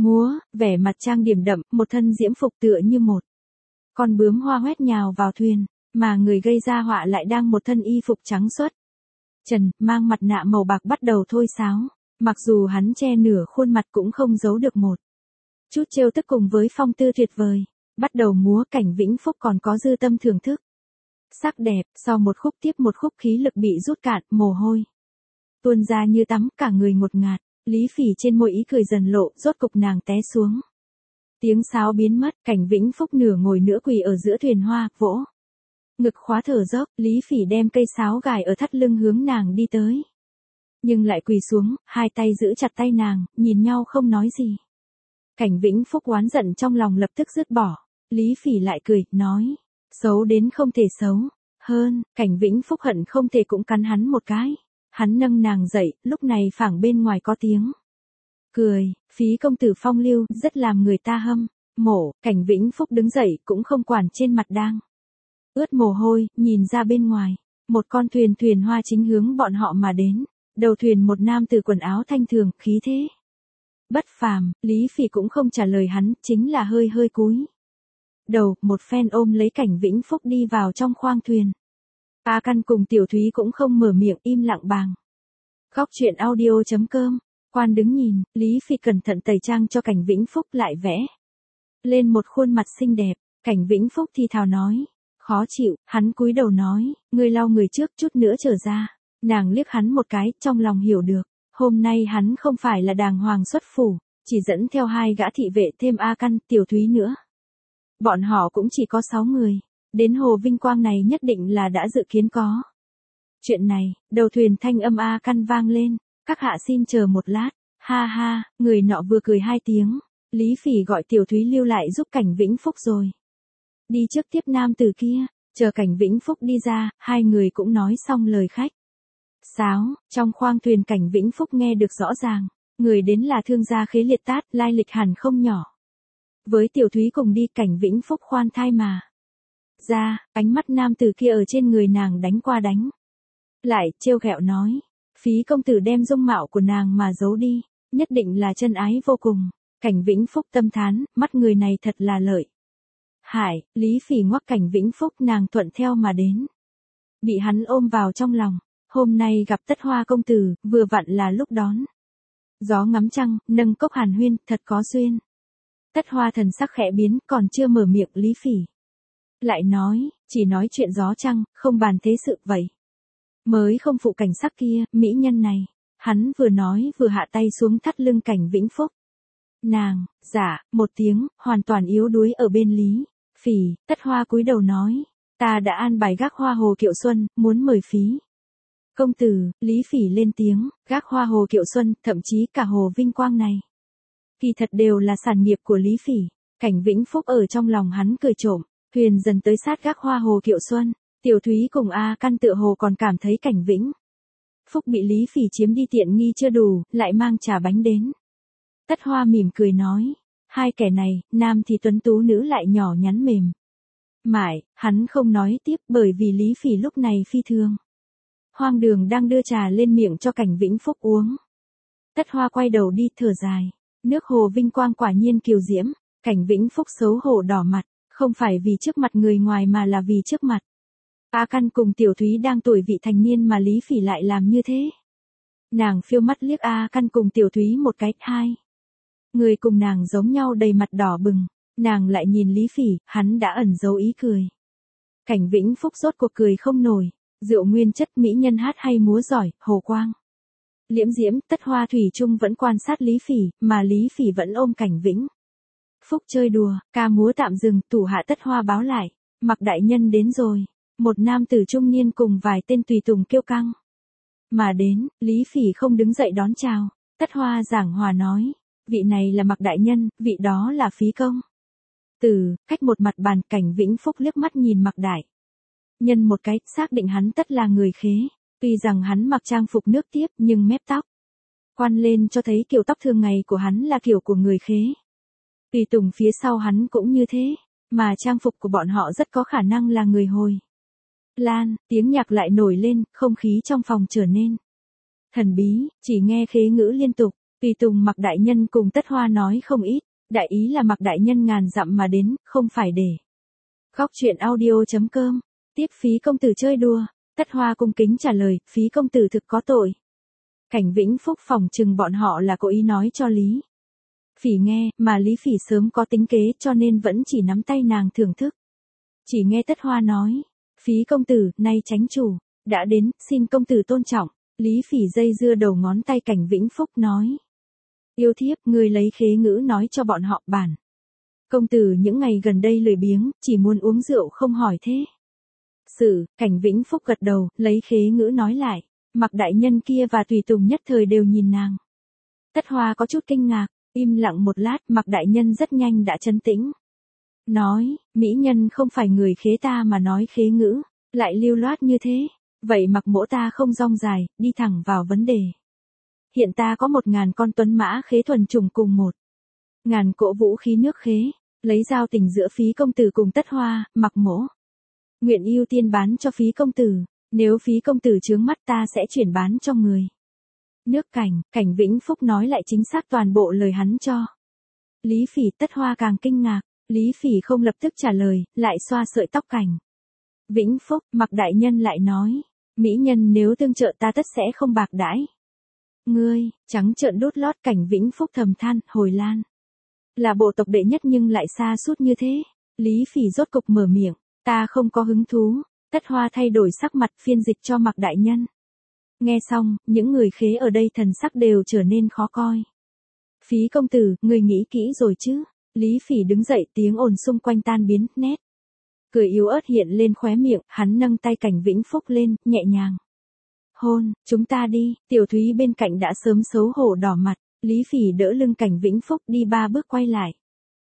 múa, vẻ mặt trang điểm đậm, một thân diễm phục tựa như một con bướm hoa hoét nhào vào thuyền, mà người gây ra họa lại đang một thân y phục trắng suốt. Trần, mang mặt nạ màu bạc bắt đầu thôi sáo, mặc dù hắn che nửa khuôn mặt cũng không giấu được một chút trêu tức cùng với phong tư tuyệt vời. Bắt đầu múa, Cảnh Vĩnh Phúc còn có dư tâm thưởng thức. Sắc đẹp, sau một khúc tiếp một khúc khí lực bị rút cạn, mồ hôi tuôn ra như tắm, cả người ngột ngạt. Lý Phỉ trên môi ý cười dần lộ, rốt cục nàng té xuống. Tiếng sáo biến mất, Cảnh Vĩnh Phúc nửa ngồi nửa quỳ ở giữa thuyền hoa, vỗ ngực khóa thở dốc. Lý Phỉ đem cây sáo gài ở thắt lưng hướng nàng đi tới, nhưng lại quỳ xuống, hai tay giữ chặt tay nàng, nhìn nhau không nói gì. Cảnh Vĩnh Phúc oán giận trong lòng lập tức dứt bỏ. Lý Phỉ lại cười, nói, xấu đến không thể xấu hơn. Cảnh Vĩnh Phúc hận không thể cũng cắn hắn một cái. Hắn nâng nàng dậy, lúc này phảng bên ngoài có tiếng cười, Phí công tử phong lưu, rất làm người ta hâm mộ. Cảnh Vĩnh Phúc đứng dậy, cũng không quản trên mặt đang ướt mồ hôi, nhìn ra bên ngoài, một con thuyền hoa chính hướng bọn họ mà đến. Đầu thuyền một nam tử quần áo thanh thường, khí thế bất phàm. Lý Phỉ cũng không trả lời hắn, chính là hơi hơi cúi đầu, một phen ôm lấy Cảnh Vĩnh Phúc đi vào trong khoang thuyền. A Căn cùng Tiểu Thúy cũng không mở miệng, im lặng bàng. Góc truyện audio.com, quan đứng nhìn. Lý Phỉ cẩn thận tẩy trang cho Cảnh Vĩnh Phúc, lại vẽ lên một khuôn mặt xinh đẹp. Cảnh Vĩnh Phúc thì thào nói, khó chịu. Hắn cúi đầu nói, ngươi lau người trước, chút nữa trở ra. Nàng liếc hắn một cái, trong lòng hiểu được, hôm nay hắn không phải là đàng hoàng xuất phủ, chỉ dẫn theo hai gã thị vệ thêm A Căn, Tiểu Thúy nữa. Bọn họ cũng chỉ có 6 người. Đến hồ vinh quang này nhất định là đã dự kiến có chuyện này. Đầu thuyền thanh âm A Căn vang lên, các hạ xin chờ một lát. Ha ha, người nọ vừa cười 2 tiếng. Lý Phỉ gọi Tiểu Thúy lưu lại giúp Cảnh Vĩnh Phúc rồi đi trước tiếp nam tử kia. Chờ Cảnh Vĩnh Phúc đi ra, hai người cũng nói xong lời khách sáo. Trong khoang thuyền Cảnh Vĩnh Phúc nghe được rõ ràng, người đến là thương gia Khế Liệt Tát, lai lịch hẳn không nhỏ. Với Tiểu Thúy cùng đi, Cảnh Vĩnh Phúc khoan thai mà ra, ánh mắt nam tử kia ở trên người nàng đánh qua đánh lại, trêu ghẹo nói, Phí công tử đem dung mạo của nàng mà giấu đi, nhất định là chân ái vô cùng. Cảnh Vĩnh Phúc tâm thán, mắt người này thật là lợi hại. Lý Phỉ ngoắc Cảnh Vĩnh Phúc, nàng thuận theo mà đến, bị hắn ôm vào trong lòng. Hôm nay gặp Tất Hoa công tử, vừa vặn là lúc đón gió ngắm trăng, nâng cốc hàn huyên, thật có duyên. Tất Hoa thần sắc khẽ biến, còn chưa mở miệng, Lý Phỉ lại nói, chỉ nói chuyện gió trăng, không bàn thế sự vậy. Mới không phụ cảnh sắc kia, mỹ nhân này. Hắn vừa nói vừa hạ tay xuống thắt lưng Cảnh Vĩnh Phúc. Nàng, dạ, một tiếng, hoàn toàn yếu đuối ở bên Lý Phỉ. Tất Hoa cúi đầu nói, ta đã an bài gác Hoa Hồ Kiệu Xuân, muốn mời Phí công tử. Lý Phỉ lên tiếng, gác Hoa Hồ Kiệu Xuân, thậm chí cả Hồ Vinh Quang này, kỳ thật đều là sản nghiệp của Lý Phỉ. Cảnh Vĩnh Phúc ở trong lòng hắn cười trộm. Thuyền dần tới sát gác Hoa Hồ Kiệu Xuân. Tiểu Thúy cùng A Căn tựa hồ còn cảm thấy Cảnh Vĩnh Phúc bị Lý Phỉ chiếm đi tiện nghi chưa đủ, lại mang trà bánh đến. Tất Hoa mỉm cười nói, hai kẻ này, nam thì tuấn tú, nữ lại nhỏ nhắn mềm mại. Hắn không nói tiếp, bởi vì Lý Phỉ lúc này phi thường hoang đường đang đưa trà lên miệng cho Cảnh Vĩnh Phúc uống. Tất Hoa quay đầu đi, thở dài. Nước Hồ Vinh Quang quả nhiên kiều diễm. Cảnh Vĩnh Phúc xấu hổ đỏ mặt, không phải vì trước mặt người ngoài mà là vì trước mặt A Căn cùng Tiểu Thúy đang tuổi vị thành niên mà Lý Phỉ lại làm như thế. Nàng phiêu mắt liếc A Căn cùng Tiểu Thúy một cái, hai người cùng nàng giống nhau đầy mặt đỏ bừng. Nàng lại nhìn Lý Phỉ, hắn đã ẩn giấu ý cười. Cảnh Vĩnh Phúc rốt cuộc cười không nổi. Rượu nguyên chất, mỹ nhân hát hay múa giỏi, hồ quang liễm diễm. Tất Hoa thủy chung vẫn quan sát Lý Phỉ, mà Lý Phỉ vẫn ôm Cảnh Vĩnh Phúc chơi đùa. Ca múa tạm dừng, thủ hạ Tất Hoa báo lại, Mặc đại nhân đến rồi. Một nam tử trung niên cùng vài tên tùy tùng kiêu căng mà đến. Lý Phỉ không đứng dậy đón chào. Tất Hoa giảng hòa nói, vị này là Mặc đại nhân, vị đó là Phí công tử. Cách một mặt bàn, Cảnh Vĩnh Phúc liếc mắt nhìn Mặc đại nhân một cái, xác định hắn tất là người Khế. Tuy rằng hắn mặc trang phục nước tiếp, nhưng mép tóc quan lên cho thấy kiểu tóc thường ngày của hắn là kiểu của người Khế. Tùy tùng phía sau hắn cũng như thế, mà trang phục của bọn họ rất có khả năng là người Hồi Lan. Tiếng nhạc lại nổi lên, không khí trong phòng trở nên thần bí, chỉ nghe Khế ngữ liên tục. Tùy tùng Mạc đại nhân cùng Tất Hoa nói không ít, đại ý là Mạc đại nhân ngàn dặm mà đến, không phải để. Góc truyện audio.com, tiếp Phí công tử chơi đùa, Tất Hoa cung kính trả lời, Phí công tử thực có tội. Cảnh Vĩnh Phúc phỏng chừng bọn họ là cố ý nói cho Lý Phỉ nghe, mà Lý Phỉ sớm có tính kế cho nên vẫn chỉ nắm tay nàng thưởng thức. Chỉ nghe Tất Hoa nói, Phí công tử, nay chánh chủ đã đến, xin công tử tôn trọng. Lý Phỉ dây dưa đầu ngón tay Cảnh Vĩnh Phúc nói. Yêu thiếp, ngươi lấy khế ngữ nói cho bọn họ bản. Công tử những ngày gần đây lười biếng, chỉ muốn uống rượu không hỏi thế. Cảnh Vĩnh Phúc gật đầu, lấy khế ngữ nói lại. Mạc đại nhân kia và tùy tùng nhất thời đều nhìn nàng. Tất Hoa có chút kinh ngạc, im lặng một lát, Mạc đại nhân rất nhanh đã trấn tĩnh. Nói, mỹ nhân không phải người khế ta mà nói khế ngữ, lại lưu loát như thế. Vậy Mạc mỗ ta không rong dài, đi thẳng vào vấn đề. Hiện ta có 1000 con tuấn mã khế thuần chủng cùng 1000 cỗ vũ khí nước khế, lấy giao tình giữa Phí công tử cùng Tất Hoa, Mạc mỗ nguyện ưu tiên bán cho Phí công tử, nếu Phí công tử chướng mắt ta sẽ chuyển bán cho người. Nước Cảnh Vĩnh Phúc nói lại chính xác toàn bộ lời hắn cho. Lý Phỉ. Tất Hoa càng kinh ngạc, Lý Phỉ không lập tức trả lời, lại xoa sợi tóc Cảnh Vĩnh Phúc. Mạc đại nhân lại nói, mỹ nhân nếu tương trợ ta tất sẽ không bạc đãi. Ngươi, trắng trợn đút lót. Cảnh Vĩnh Phúc thầm than, Hồi Lan là bộ tộc đệ nhất nhưng lại xa sút như thế. Lý Phỉ rốt cục mở miệng, ta không có hứng thú. Tất Hoa thay đổi sắc mặt, phiên dịch cho Mạc đại nhân. Nghe xong, những người khế ở đây thần sắc đều trở nên khó coi. Phí công tử, người nghĩ kỹ rồi chứ? Lý Phỉ đứng dậy, tiếng ồn xung quanh tan biến, nét cười yếu ớt hiện lên khóe miệng, hắn nâng tay Cảnh Vĩnh Phúc lên, nhẹ nhàng. Hôn, chúng ta đi. Tiểu Thúy bên cạnh đã sớm xấu hổ đỏ mặt, Lý Phỉ đỡ lưng Cảnh Vĩnh Phúc đi 3 bước quay lại.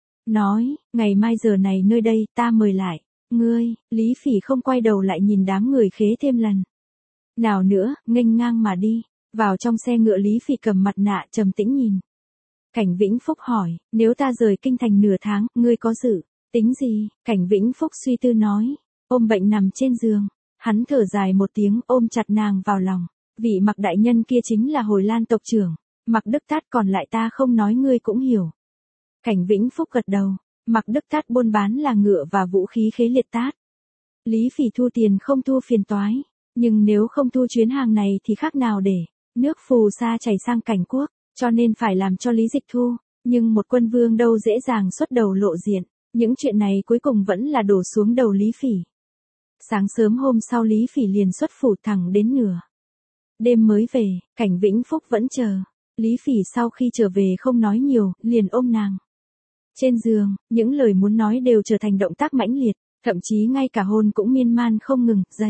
Nói, ngày mai giờ này nơi đây, ta mời lại. Ngươi. Lý Phỉ không quay đầu lại nhìn đám người khế thêm lần nào nữa, nghênh ngang mà đi. Vào trong xe ngựa, Lý Phỉ cầm mặt nạ trầm tĩnh nhìn. Cảnh Vĩnh Phúc hỏi, nếu ta rời kinh thành nửa tháng, ngươi có dự tính gì? Cảnh Vĩnh Phúc suy tư nói, ôm bệnh nằm trên giường. Hắn thở dài một tiếng, ôm chặt nàng vào lòng. Vị Mạc đại nhân kia chính là Hồi Lan tộc trưởng, Mạc Đức Tát, còn lại ta không nói ngươi cũng hiểu. Cảnh Vĩnh Phúc gật đầu, Mạc Đức Tát buôn bán là ngựa và vũ khí khế liệt tát. Lý Phỉ thu tiền không thu phiền toái, nhưng nếu không thu chuyến hàng này thì khác nào để nước phù sa chảy sang Cảnh quốc, cho nên phải làm cho Lý Dịch thu, nhưng một quân vương đâu dễ dàng xuất đầu lộ diện, những chuyện này cuối cùng vẫn là đổ xuống đầu Lý Phỉ. Sáng sớm hôm sau Lý Phỉ liền xuất phủ, thẳng đến nửa đêm mới về. Cảnh Vĩnh Phúc vẫn chờ. Lý Phỉ sau khi trở về không nói nhiều, liền ôm nàng trên giường, những lời muốn nói đều trở thành động tác mãnh liệt, thậm chí ngay cả hôn cũng miên man không ngừng, dây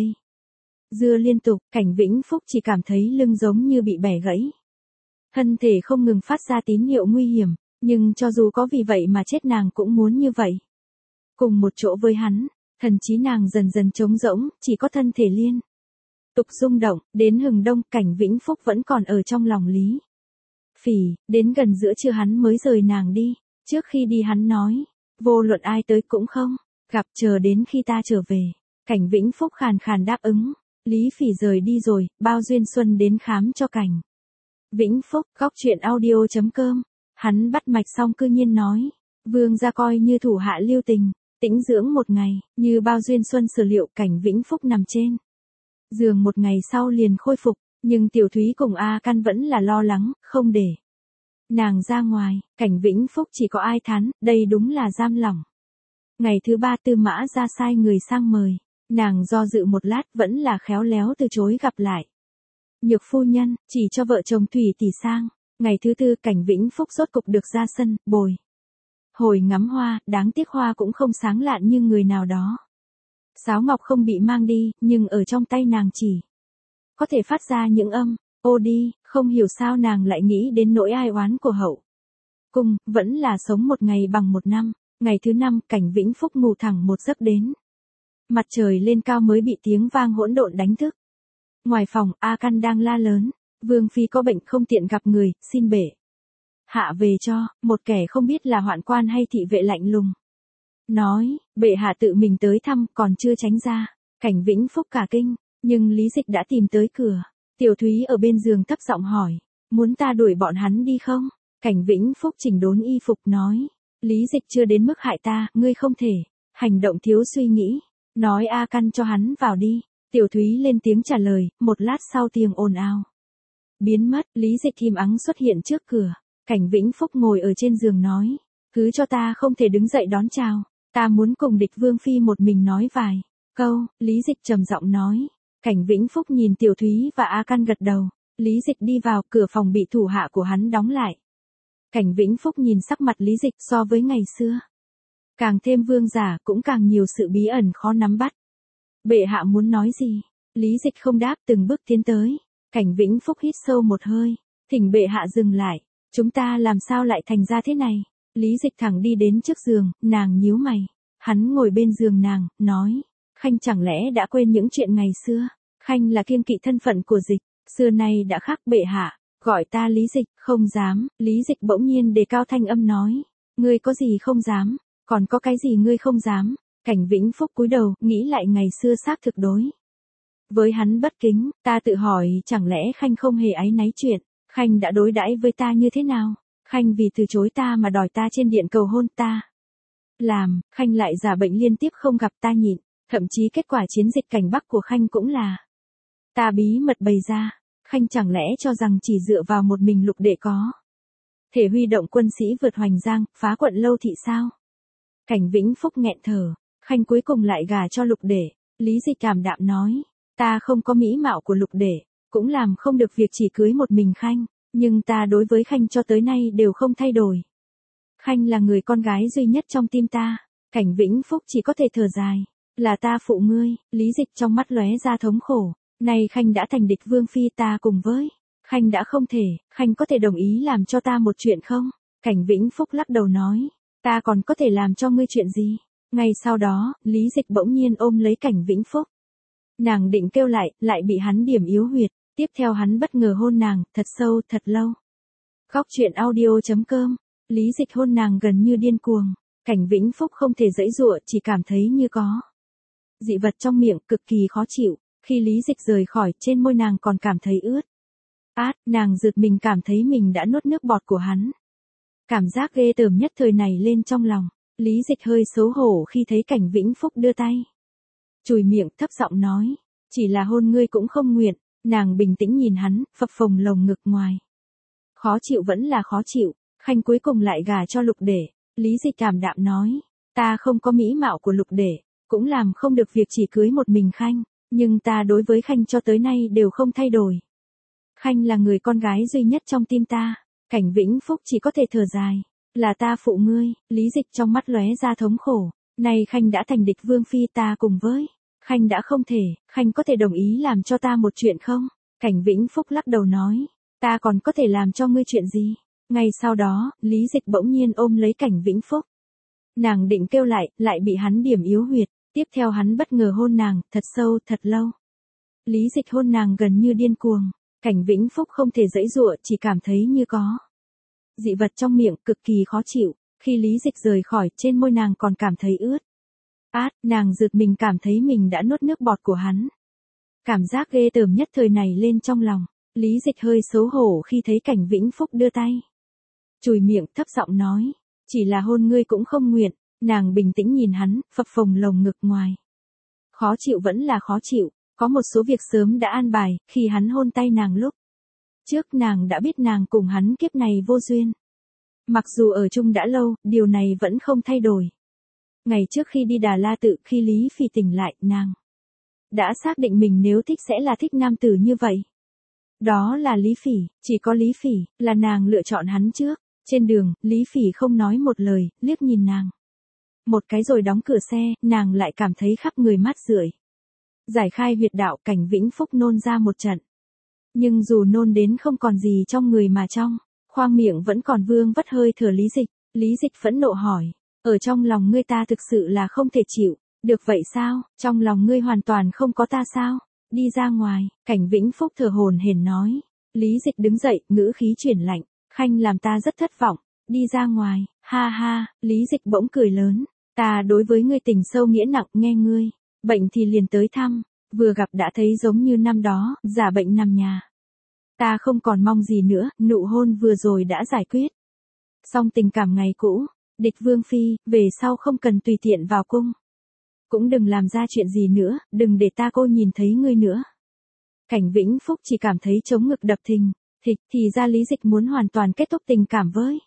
dưa liên tục. Cảnh Vĩnh Phúc chỉ cảm thấy lưng giống như bị bẻ gãy, thân thể không ngừng phát ra tín hiệu nguy hiểm, nhưng cho dù có vì vậy mà chết nàng cũng muốn như vậy. Cùng một chỗ với hắn, thần trí nàng dần dần trống rỗng, chỉ có thân thể liên tục rung động. Đến hừng đông, Cảnh Vĩnh Phúc vẫn còn ở trong lòng Lý Phỉ, đến gần giữa trưa hắn mới rời nàng đi. Trước khi đi hắn nói, vô luận ai tới cũng không gặp, chờ đến khi ta trở về. Cảnh Vĩnh Phúc khàn khàn đáp ứng. Lý Phỉ rời đi rồi, Bao Duyên Xuân đến khám cho Cảnh Vĩnh Phúc. Góc truyện audio.com, hắn bắt mạch xong cư nhiên nói, vương gia coi như thủ hạ lưu tình, tĩnh dưỡng một ngày. Như Bao Duyên Xuân sở liệu, Cảnh Vĩnh Phúc nằm trên giường một ngày sau liền khôi phục, nhưng Tiểu Thúy cùng A Căn vẫn là lo lắng, không để nàng ra ngoài. Cảnh Vĩnh Phúc chỉ có ai thán, đây đúng là giam lỏng. Ngày thứ 3 Tư Mã ra sai người sang mời, nàng do dự một lát vẫn là khéo léo từ chối gặp lại. Nhược phu nhân, chỉ cho vợ chồng Thủy tỷ sang. Ngày thứ 4 Cảnh Vĩnh Phúc rốt cục được ra sân, bồi hồi ngắm hoa, đáng tiếc hoa cũng không sáng lạn như người nào đó. Sáo ngọc không bị mang đi, nhưng ở trong tay nàng chỉ có thể phát ra những âm ô đi. Không hiểu sao nàng lại nghĩ đến nỗi ai oán của hậu cung, vẫn là sống một ngày bằng một năm. Ngày thứ 5 Cảnh Vĩnh Phúc ngủ thẳng một giấc đến mặt trời lên cao mới bị tiếng vang hỗn độn đánh thức. Ngoài phòng, A Căn đang la lớn, vương phi có bệnh không tiện gặp người, xin bệ hạ về cho. Một kẻ không biết là hoạn quan hay thị vệ lạnh lùng nói, bệ hạ tự mình tới thăm, còn chưa tránh ra. Cảnh Vĩnh Phúc cả kinh, nhưng Lý Dịch đã tìm tới cửa. Tiểu Thúy ở bên giường thấp giọng hỏi, Muốn ta đuổi bọn hắn đi không? Cảnh Vĩnh Phúc chỉnh đốn y phục nói. Lý Dịch chưa đến mức hại ta, ngươi không thể. Hành động thiếu suy nghĩ. Nói A Căn cho hắn vào đi. Tiểu Thúy lên tiếng trả lời, một lát sau tiếng ồn ào biến mất, Lý Dịch im ắng xuất hiện trước cửa. Cảnh Vĩnh Phúc ngồi ở trên giường nói. Cứ cho ta không thể đứng dậy đón chào. Ta muốn cùng Địch Vương Phi một mình nói vài câu, Lý Dịch trầm giọng nói. Cảnh Vĩnh Phúc nhìn Tiểu Thúy và A Căn gật đầu. Lý Dịch đi vào, cửa phòng bị thủ hạ của hắn đóng lại. Cảnh Vĩnh Phúc nhìn sắc mặt Lý Dịch so với ngày xưa. Càng thêm vương giả, cũng càng nhiều sự bí ẩn khó nắm bắt. Bệ hạ muốn nói gì? Lý Dịch không đáp, từng bước tiến tới. Cảnh Vĩnh Phúc hít sâu một hơi. Thỉnh bệ hạ dừng lại. Chúng ta làm sao lại thành ra thế này? Lý Dịch thẳng đi đến trước giường, nàng nhíu mày. Hắn ngồi bên giường nàng, nói. Khanh chẳng lẽ đã quên những chuyện ngày xưa? Khanh là kiêng kỵ thân phận của Dịch. Xưa nay đã khác bệ hạ. Gọi ta Lý Dịch, không dám. Lý Dịch bỗng nhiên đề cao thanh âm nói. Ngươi có gì không dám? Còn có cái gì ngươi không dám? Cảnh Vĩnh Phúc cúi đầu, nghĩ lại ngày xưa xác thực đối với hắn bất kính, ta tự hỏi chẳng lẽ Khanh không hề áy náy chuyện, Khanh đã đối đãi với ta như thế nào? Khanh vì từ chối ta mà đòi ta trên điện cầu hôn ta. Làm, Khanh lại giả bệnh liên tiếp không gặp ta nhịn, thậm chí kết quả chiến dịch cảnh Bắc của Khanh cũng là ta bí mật bày ra. Khanh chẳng lẽ cho rằng chỉ dựa vào một mình Lục Đệ có thể huy động quân sĩ vượt Hoành Giang, phá quận Lâu Thị sao? Cảnh Vĩnh Phúc nghẹn thở, Khanh cuối cùng lại gả cho Lục Đệ. Lý Dịch cảm đạm nói, ta không có mỹ mạo của Lục Đệ, cũng làm không được việc chỉ cưới một mình Khanh, nhưng ta đối với Khanh cho tới nay đều không thay đổi. Khanh là người con gái duy nhất trong tim ta. Cảnh Vĩnh Phúc chỉ có thể thở dài, là ta phụ ngươi. Lý Dịch trong mắt lóe ra thống khổ, nay Khanh đã thành Địch Vương Phi, ta cùng với Khanh đã không thể, Khanh có thể đồng ý làm cho ta một chuyện không? Cảnh Vĩnh Phúc lắc đầu nói, ta còn có thể làm cho ngươi chuyện gì? Ngay sau đó, Lý Dịch bỗng nhiên ôm lấy Cảnh Vĩnh Phúc. Nàng định kêu lại bị hắn điểm yếu huyệt, tiếp theo hắn bất ngờ hôn nàng, thật sâu, thật lâu. Góc truyện audio.com, Lý Dịch hôn nàng gần như điên cuồng, Cảnh Vĩnh Phúc không thể giãy giụa, chỉ cảm thấy như có dị vật trong miệng, cực kỳ khó chịu. Khi Lý Dịch rời khỏi, trên môi nàng còn cảm thấy ướt át, nàng giật mình cảm thấy mình đã nuốt nước bọt của hắn. Cảm giác ghê tởm nhất thời này lên trong lòng, Lý Dịch hơi xấu hổ khi thấy Cảnh Vĩnh Phúc đưa tay chùi miệng, thấp giọng nói, chỉ là hôn ngươi cũng không nguyện. Nàng bình tĩnh nhìn hắn, phập phồng lồng ngực ngoài. Khó chịu vẫn là khó chịu, Khanh cuối cùng lại gả cho Lục Đệ. Lý Dịch cảm đạm nói, ta không có mỹ mạo của Lục Đệ, cũng làm không được việc chỉ cưới một mình Khanh, nhưng ta đối với Khanh cho tới nay đều không thay đổi. Khanh là người con gái duy nhất trong tim ta. Cảnh Vĩnh Phúc chỉ có thể thở dài, là ta phụ ngươi. Lý Dịch trong mắt lóe ra thống khổ, nay Khanh đã thành Địch Vương Phi, ta cùng với Khanh đã không thể, Khanh có thể đồng ý làm cho ta một chuyện không? Cảnh Vĩnh Phúc lắc đầu nói, ta còn có thể làm cho ngươi chuyện gì? Ngay sau đó, Lý Dịch bỗng nhiên ôm lấy Cảnh Vĩnh Phúc. Nàng định kêu lại bị hắn điểm yếu huyệt, tiếp theo hắn bất ngờ hôn nàng, thật sâu, thật lâu. Lý Dịch hôn nàng gần như điên cuồng, Cảnh Vĩnh Phúc không thể giãy giụa, chỉ cảm thấy như có dị vật trong miệng, cực kỳ khó chịu. Khi Lý Dịch rời khỏi, trên môi nàng còn cảm thấy ướt át, nàng giật mình cảm thấy mình đã nuốt nước bọt của hắn. Cảm giác ghê tởm nhất thời này lên trong lòng, Lý Dịch hơi xấu hổ khi thấy Cảnh Vĩnh Phúc đưa tay chùi miệng, thấp giọng nói, chỉ là hôn ngươi cũng không nguyện. Nàng bình tĩnh nhìn hắn, phập phồng lồng ngực ngoài. Khó chịu vẫn là khó chịu, có một số việc sớm đã an bài, khi hắn hôn tay nàng lúc trước nàng đã biết nàng cùng hắn kiếp này vô duyên. Mặc dù ở chung đã lâu, điều này vẫn không thay đổi. Ngày trước khi đi Đà La Tự, khi Lý Phỉ tỉnh lại, nàng đã xác định mình nếu thích sẽ là thích nam tử như vậy. Đó là Lý Phỉ, chỉ có Lý Phỉ, là nàng lựa chọn hắn trước. Trên đường, Lý Phỉ không nói một lời, liếc nhìn nàng một cái rồi đóng cửa xe, nàng lại cảm thấy khắp người mát rượi. Giải khai huyệt đạo, Cảnh Vĩnh Phúc nôn ra một trận. Nhưng dù nôn đến không còn gì trong người mà trong khoang miệng vẫn còn vương vất hơi thở Lý Dịch. Lý Dịch phẫn nộ hỏi, ở trong lòng ngươi ta thực sự là không thể chịu được vậy sao? Trong lòng ngươi hoàn toàn không có ta sao? Đi ra ngoài. Cảnh Vĩnh Phúc thở hổn hển nói. Lý Dịch đứng dậy, ngữ khí chuyển lạnh, Khanh làm ta rất thất vọng. Đi ra ngoài. Ha ha. Lý Dịch bỗng cười lớn, ta đối với ngươi tình sâu nghĩa nặng, nghe ngươi bệnh thì liền tới thăm, vừa gặp đã thấy giống như năm đó, giả bệnh nằm nhà. Ta không còn mong gì nữa, nụ hôn vừa rồi đã giải quyết. Xong tình cảm ngày cũ, Địch Vương Phi, về sau không cần tùy tiện vào cung. Cũng đừng làm ra chuyện gì nữa, đừng để ta cô nhìn thấy ngươi nữa. Cảnh Vĩnh Phúc chỉ cảm thấy chống ngực đập thình thịch, thì ra Lý Dịch muốn hoàn toàn kết thúc tình cảm với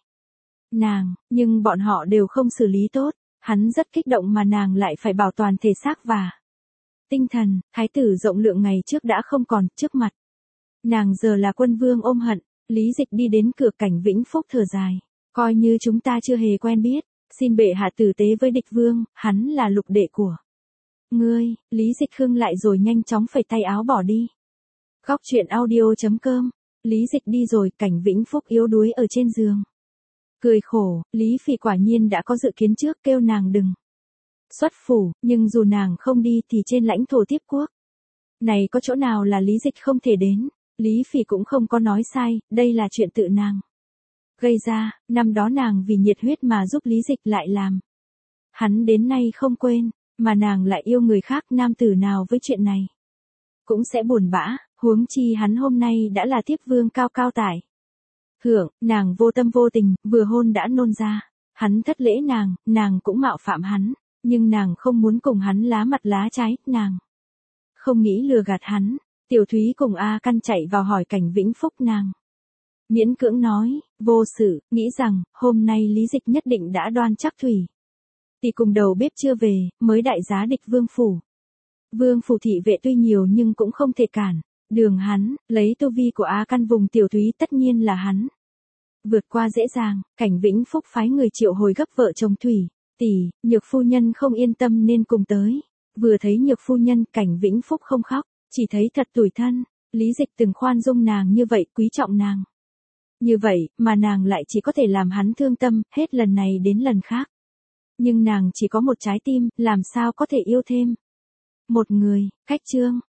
nàng, nhưng bọn họ đều không xử lý tốt, hắn rất kích động mà nàng lại phải bảo toàn thể xác và tinh thần, thái tử rộng lượng ngày trước đã không còn trước mặt. Nàng giờ là quân vương ôm hận, Lý Dịch đi đến cửa Cảnh Vĩnh Phúc thở dài, coi như chúng ta chưa hề quen biết, xin bệ hạ tử tế với địch vương, hắn là lục đệ của ngươi. Lý Dịch khưng lại rồi nhanh chóng phẩy tay áo bỏ đi. Góc truyện audio.com. Lý Dịch đi rồi, Cảnh Vĩnh Phúc yếu đuối ở trên giường. Cười khổ, Lý Phi quả nhiên đã có dự kiến trước, kêu nàng đừng xuất phủ, nhưng dù nàng không đi thì trên lãnh thổ tiếp quốc này có chỗ nào là Lý Dịch không thể đến. Lý Phi cũng không có nói sai, đây là chuyện tự nàng gây ra, năm đó nàng vì nhiệt huyết mà giúp Lý Dịch lại làm hắn đến nay không quên, mà nàng lại yêu người khác, nam tử nào với chuyện này cũng sẽ buồn bã, huống chi hắn hôm nay đã là tiếp vương cao cao tại thượng, nàng vô tâm vô tình, vừa hôn đã nôn ra, hắn thất lễ nàng cũng mạo phạm hắn, nhưng nàng không muốn cùng hắn lá mặt lá trái, nàng không nghĩ lừa gạt hắn. Tiểu Thúy cùng A Căn chạy vào hỏi Cảnh Vĩnh Phúc, nàng miễn cưỡng nói, vô sự, nghĩ rằng, hôm nay Lý Dịch nhất định đã đoan chắc thủy thì cùng đầu bếp chưa về, mới đại giá địch vương phủ. Vương phủ thị vệ tuy nhiều nhưng cũng không thể cản đường hắn, lấy tu vi của A Căn vùng Tiểu Thúy tất nhiên là hắn vượt qua dễ dàng. Cảnh Vĩnh Phúc phái người triệu hồi gấp vợ chồng Thủy tỷ, Nhược phu nhân không yên tâm nên cùng tới. Vừa thấy Nhược phu nhân, Cảnh Vĩnh Phúc không khóc, chỉ thấy thật tủi thân. Lý Dịch từng khoan dung nàng như vậy, quý trọng nàng như vậy, mà nàng lại chỉ có thể làm hắn thương tâm, hết lần này đến lần khác. Nhưng nàng chỉ có một trái tim, làm sao có thể yêu thêm một người. Cách chương